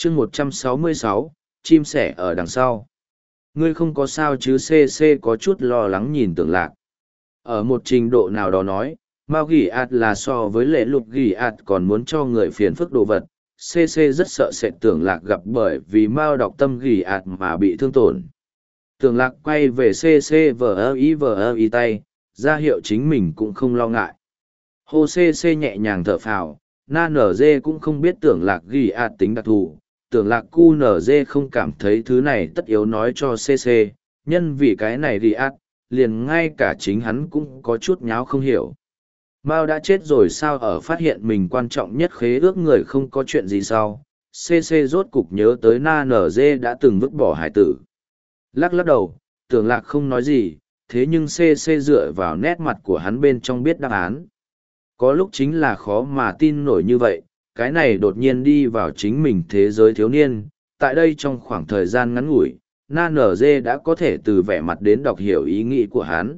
chương 166, chim sẻ ở đằng sau. Ngươi không có sao chứ? CC có chút lo lắng nhìn Tưởng Lạc. Ở một trình độ nào đó nói, Mao Gỉ ạt là so với lệ lục Gỉ ạt còn muốn cho người phiền phức đồ vật. CC rất sợ sẽ Tưởng Lạc gặp bởi vì Mao đọc tâm Gỉ ạt mà bị thương tổn. Tưởng Lạc quay về CC vờ ý tay, ra hiệu chính mình cũng không lo ngại. Hồ CC nhẹ nhàng thở phào, na nở dê cũng không biết Tưởng Lạc Gỉ ạt tính đặc thù. Tưởng Lạc cu nở dê không cảm thấy thứ này tất yếu nói cho CC, nhân vì cái này Gỉ ạt, liền ngay cả chính hắn cũng có chút nháo không hiểu. Mao đã chết rồi sao? Ở phát hiện mình quan trọng nhất khế ước người không có chuyện gì sau, CC rốt cục nhớ tới na nở dê đã từng vứt bỏ hải tử. Lắc lắc đầu, Tưởng Lạc không nói gì, thế nhưng CC dựa vào nét mặt của hắn bên trong biết đáp án. Có lúc chính là khó mà tin nổi như vậy, cái này đột nhiên đi vào chính mình thế giới thiếu niên, tại đây trong khoảng thời gian ngắn ngủi, na nở dê đã có thể từ vẻ mặt đến đọc hiểu ý nghĩ của hắn.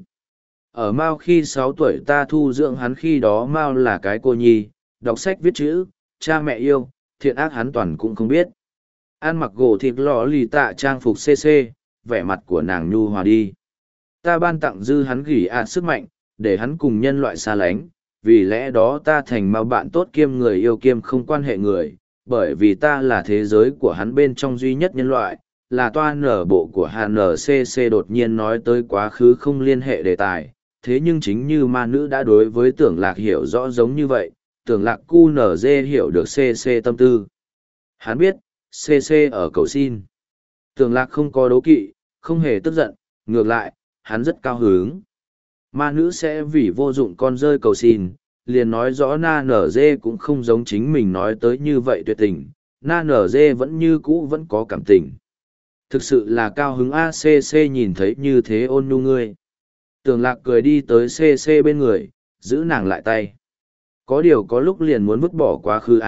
Ở Mao khi 6 tuổi ta thu dưỡng hắn, khi đó Mao là cái cô nhi, đọc sách viết chữ, cha mẹ yêu, thiện ác hắn toàn cũng không biết. Ăn mặc gỗ thịt lò lì tạ trang phục CC, vẻ mặt của nàng nhu hòa đi. Ta ban tặng dư hắn Gỉ ạt sức mạnh, để hắn cùng nhân loại xa lánh, vì lẽ đó ta thành Mao bạn tốt kiêm người yêu kiêm không quan hệ người, bởi vì ta là thế giới của hắn bên trong duy nhất nhân loại, là toa nở bộ của HNCC. Đột nhiên nói tới quá khứ không liên hệ đề tài, thế nhưng chính như ma nữ đã đối với Tưởng Lạc hiểu rõ giống như vậy, Tưởng Lạc cu nở dê hiểu được CC tâm tư. Hắn biết, CC ở cầu xin. Tưởng Lạc không có đố kỵ, không hề tức giận, ngược lại, hắn rất cao hứng. Ma nữ sẽ vì vô dụng con rơi cầu xin, liền nói rõ na nở dê cũng không giống chính mình nói tới như vậy tuyệt tình, na nở dê vẫn như cũ vẫn có cảm tình. Thực sự là cao hứng ACC nhìn thấy như thế ôn nhu ngươi. Tưởng Lạc cười đi tới CC bên người, giữ nàng lại tay. Có điều có lúc liền muốn vứt bỏ quá khứ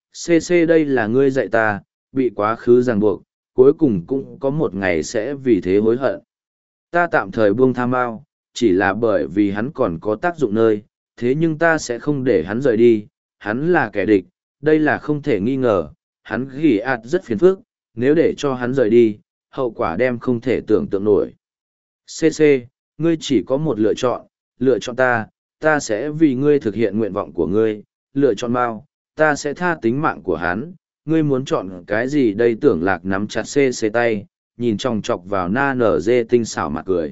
CC đây là ngươi dạy ta, bị quá khứ ràng buộc, cuối cùng cũng có một ngày sẽ vì thế hối hận. Ta tạm thời buông tha Mao, chỉ là bởi vì hắn còn có tác dụng nơi, thế nhưng ta sẽ không để hắn rời đi, hắn là kẻ địch, đây là không thể nghi ngờ, hắn Gỉ ạt rất phiền phức, nếu để cho hắn rời đi, hậu quả đem không thể tưởng tượng nổi. CC, ngươi chỉ có một lựa chọn ta sẽ vì ngươi thực hiện nguyện vọng của ngươi, lựa chọn Mao, ta sẽ tha tính mạng của hắn, ngươi muốn chọn cái gì đây? Tưởng Lạc nắm chặt CC tay, nhìn chòng chọc vào na nở dê tinh xảo mặt cười.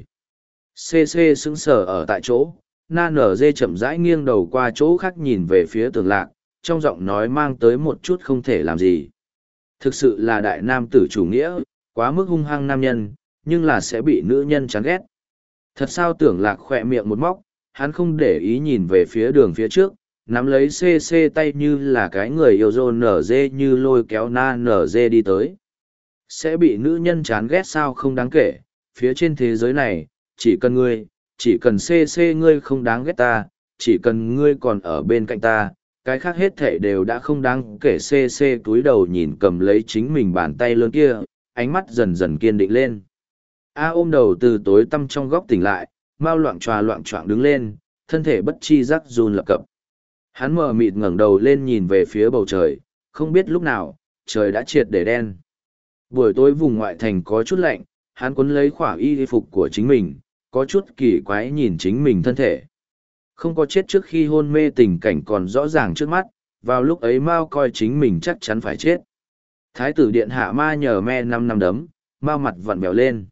CC sững sờ ở tại chỗ, na nở dê chậm rãi nghiêng đầu qua chỗ khác nhìn về phía Tưởng Lạc, trong giọng nói mang tới một chút không thể làm gì. Thực sự là đại nam tử chủ nghĩa, quá mức hung hăng nam nhân, nhưng là sẽ bị nữ nhân chán ghét. Thật sao? Tưởng Lạc khỏe miệng một móc, hắn không để ý nhìn về phía đường phía trước, nắm lấy CC tay như là cái người yêu dô nở dê như lôi kéo na nở dê đi tới. Sẽ bị nữ nhân chán ghét sao? Không đáng kể, phía trên thế giới này, chỉ cần CC ngươi không đáng ghét ta, chỉ cần ngươi còn ở bên cạnh ta, cái khác hết thể đều đã không đáng kể. CC túi đầu nhìn cầm lấy chính mình bàn tay lớn kia, ánh mắt dần dần kiên định lên. Ôm đầu từ tối tăm trong góc tỉnh lại, Mao loạng choạng đứng lên, thân thể bất chi giác run lập cập. Hắn mờ mịt ngẩng đầu lên nhìn về phía bầu trời, không biết lúc nào, trời đã triệt để đen. Buổi tối vùng ngoại thành có chút lạnh, hắn quấn lấy khỏa y phục của chính mình, có chút kỳ quái nhìn chính mình thân thể. Không có chết trước khi hôn mê tình cảnh còn rõ ràng trước mắt, vào lúc ấy Mao coi chính mình chắc chắn phải chết. Thái tử điện hạ ma nhờ me 5 năm đấm, Mao mặt vặn vẹo lên.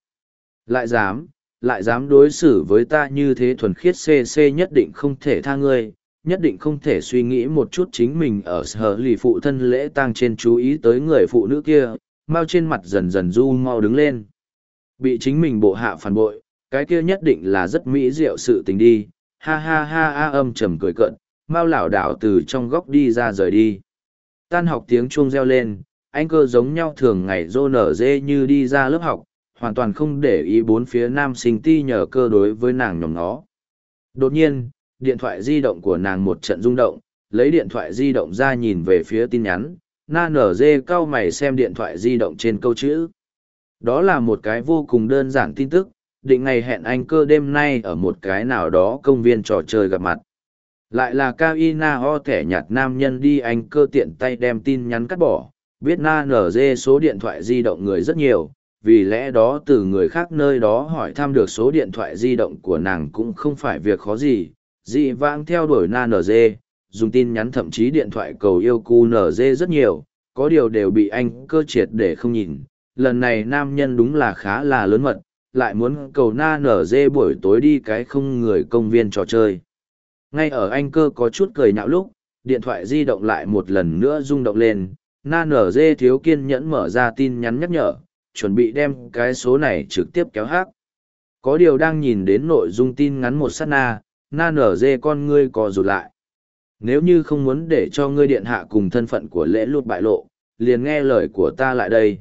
Lại dám đối xử với ta như thế thuần khiết. CC nhất định không thể tha ngươi, nhất định không thể suy nghĩ một chút chính mình ở sở lì phụ thân lễ tang trên chú ý tới người phụ nữ kia. Mao trên mặt dần dần du mau đứng lên. Bị chính mình bộ hạ phản bội, cái kia nhất định là rất mỹ diệu sự tình đi. Ha ha ha âm trầm cười cợt, Mao lảo đảo từ trong góc đi ra rời đi. Tan học tiếng chuông reo lên, anh cơ giống nhau thường ngày rô nở dê như đi ra lớp học, hoàn toàn không để ý bốn phía nam sinh ti nhờ cơ đối với nàng nhòm nó. Đột nhiên, điện thoại di động của nàng một trận rung động, lấy điện thoại di động ra nhìn về phía tin nhắn, na nở dê cau mày xem điện thoại di động trên câu chữ. Đó là một cái vô cùng đơn giản tin tức, định ngày hẹn anh cơ đêm nay ở một cái nào đó công viên trò chơi gặp mặt. Lại là Kaina ho thẻ nhạt nam nhân đi. Anh cơ tiện tay đem tin nhắn cắt bỏ, biết na nở dê số điện thoại di động người rất nhiều, vì lẽ đó từ người khác nơi đó hỏi thăm được số điện thoại di động của nàng cũng không phải việc khó gì. Dị vãng theo đuổi na nở dê, dùng tin nhắn thậm chí điện thoại cầu yêu cu nở dê rất nhiều, có điều đều bị anh cơ triệt để không nhìn. Lần này nam nhân đúng là khá là lớn mật, lại muốn cầu na nở dê buổi tối đi cái không người công viên trò chơi. Ngay ở anh cơ có chút cười nhạo lúc, điện thoại di động lại một lần nữa rung động lên, na nở dê thiếu kiên nhẫn mở ra tin nhắn nhắc nhở, chuẩn bị đem cái số này trực tiếp kéo hát. Có điều đang nhìn đến nội dung tin ngắn một sát na nở dê con ngươi co rụt lại. Nếu như không muốn để cho ngươi điện hạ cùng thân phận của lễ lụt bại lộ, liền nghe lời của ta lại đây.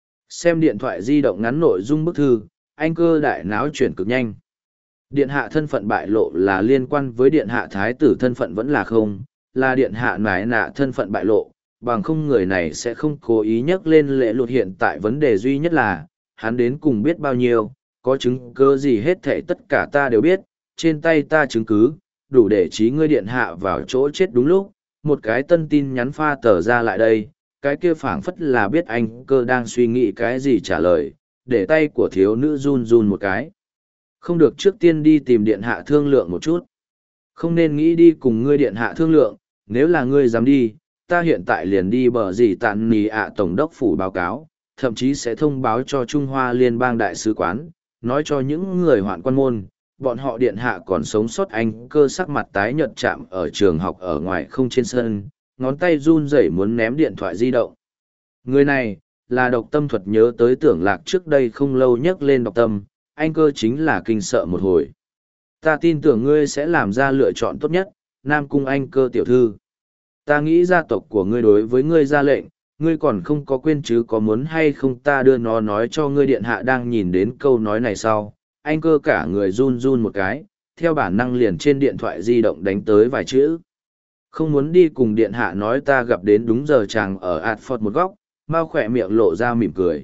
Xem điện thoại di động ngắn nội dung bức thư, anh cơ đại náo chuyển cực nhanh. Điện hạ thân phận bại lộ là liên quan với điện hạ thái tử thân phận vẫn là không, là điện hạ nái nạ thân phận bại lộ, bằng không người này sẽ không cố ý nhắc lên lễ lụt. Hiện tại vấn đề duy nhất là, hắn đến cùng biết bao nhiêu, có chứng cứ gì hết thảy tất cả ta đều biết, trên tay ta chứng cứ, đủ để trí ngươi điện hạ vào chỗ chết đúng lúc. Một cái tân tin nhắn pha tờ ra lại đây, cái kia phảng phất là biết anh cơ đang suy nghĩ cái gì trả lời, để tay của thiếu nữ run run một cái. Không được, trước tiên đi tìm điện hạ thương lượng một chút. Không nên nghĩ đi cùng ngươi điện hạ thương lượng, nếu là ngươi dám đi, ta hiện tại liền đi bờ gì tạn nì ạ tổng đốc phủ báo cáo, thậm chí sẽ thông báo cho Trung Hoa Liên bang đại sứ quán, nói cho những người hoạn quan môn, bọn họ điện hạ còn sống sót. Anh cơ sắc mặt tái nhợt chạm ở trường học ở ngoài không trên sân, ngón tay run rẩy muốn ném điện thoại di động. Người này, là Độc Tâm Thuật. Nhớ tới Tưởng Lạc trước đây không lâu nhắc lên Độc Tâm, anh cơ chính là kinh sợ một hồi. Ta tin tưởng ngươi sẽ làm ra lựa chọn tốt nhất, Nam Cung anh cơ tiểu thư. Ta nghĩ gia tộc của ngươi đối với ngươi ra lệnh, ngươi còn không có quên chứ, có muốn hay không ta đưa nó nói cho ngươi điện hạ. Đang nhìn đến câu nói này sau, anh cơ cả người run run một cái, theo bản năng liền trên điện thoại di động đánh tới vài chữ. Không muốn đi cùng điện hạ nói. Ta gặp đến đúng giờ chàng ở Adford một góc, mau khỏe miệng lộ ra mỉm cười.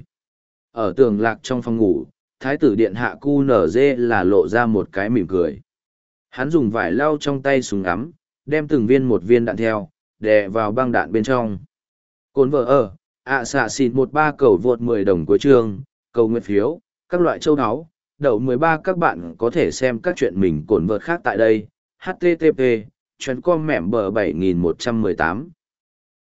Ở Tường Lạc trong phòng ngủ, thái tử điện hạ QNZ là lộ ra một cái mỉm cười. Hắn dùng vải lau trong tay súng ngắm, đem từng viên một viên đạn theo, đè vào băng đạn bên trong. Cồn vợ ở, xạ xịt 13 cầu vượt 10 đồng cuối chương, cầu nguyện phiếu, các loại châu áo, đậu 13. Các bạn có thể xem các chuyện mình cồn vợt khác tại đây. http://com mẻm bờ 7118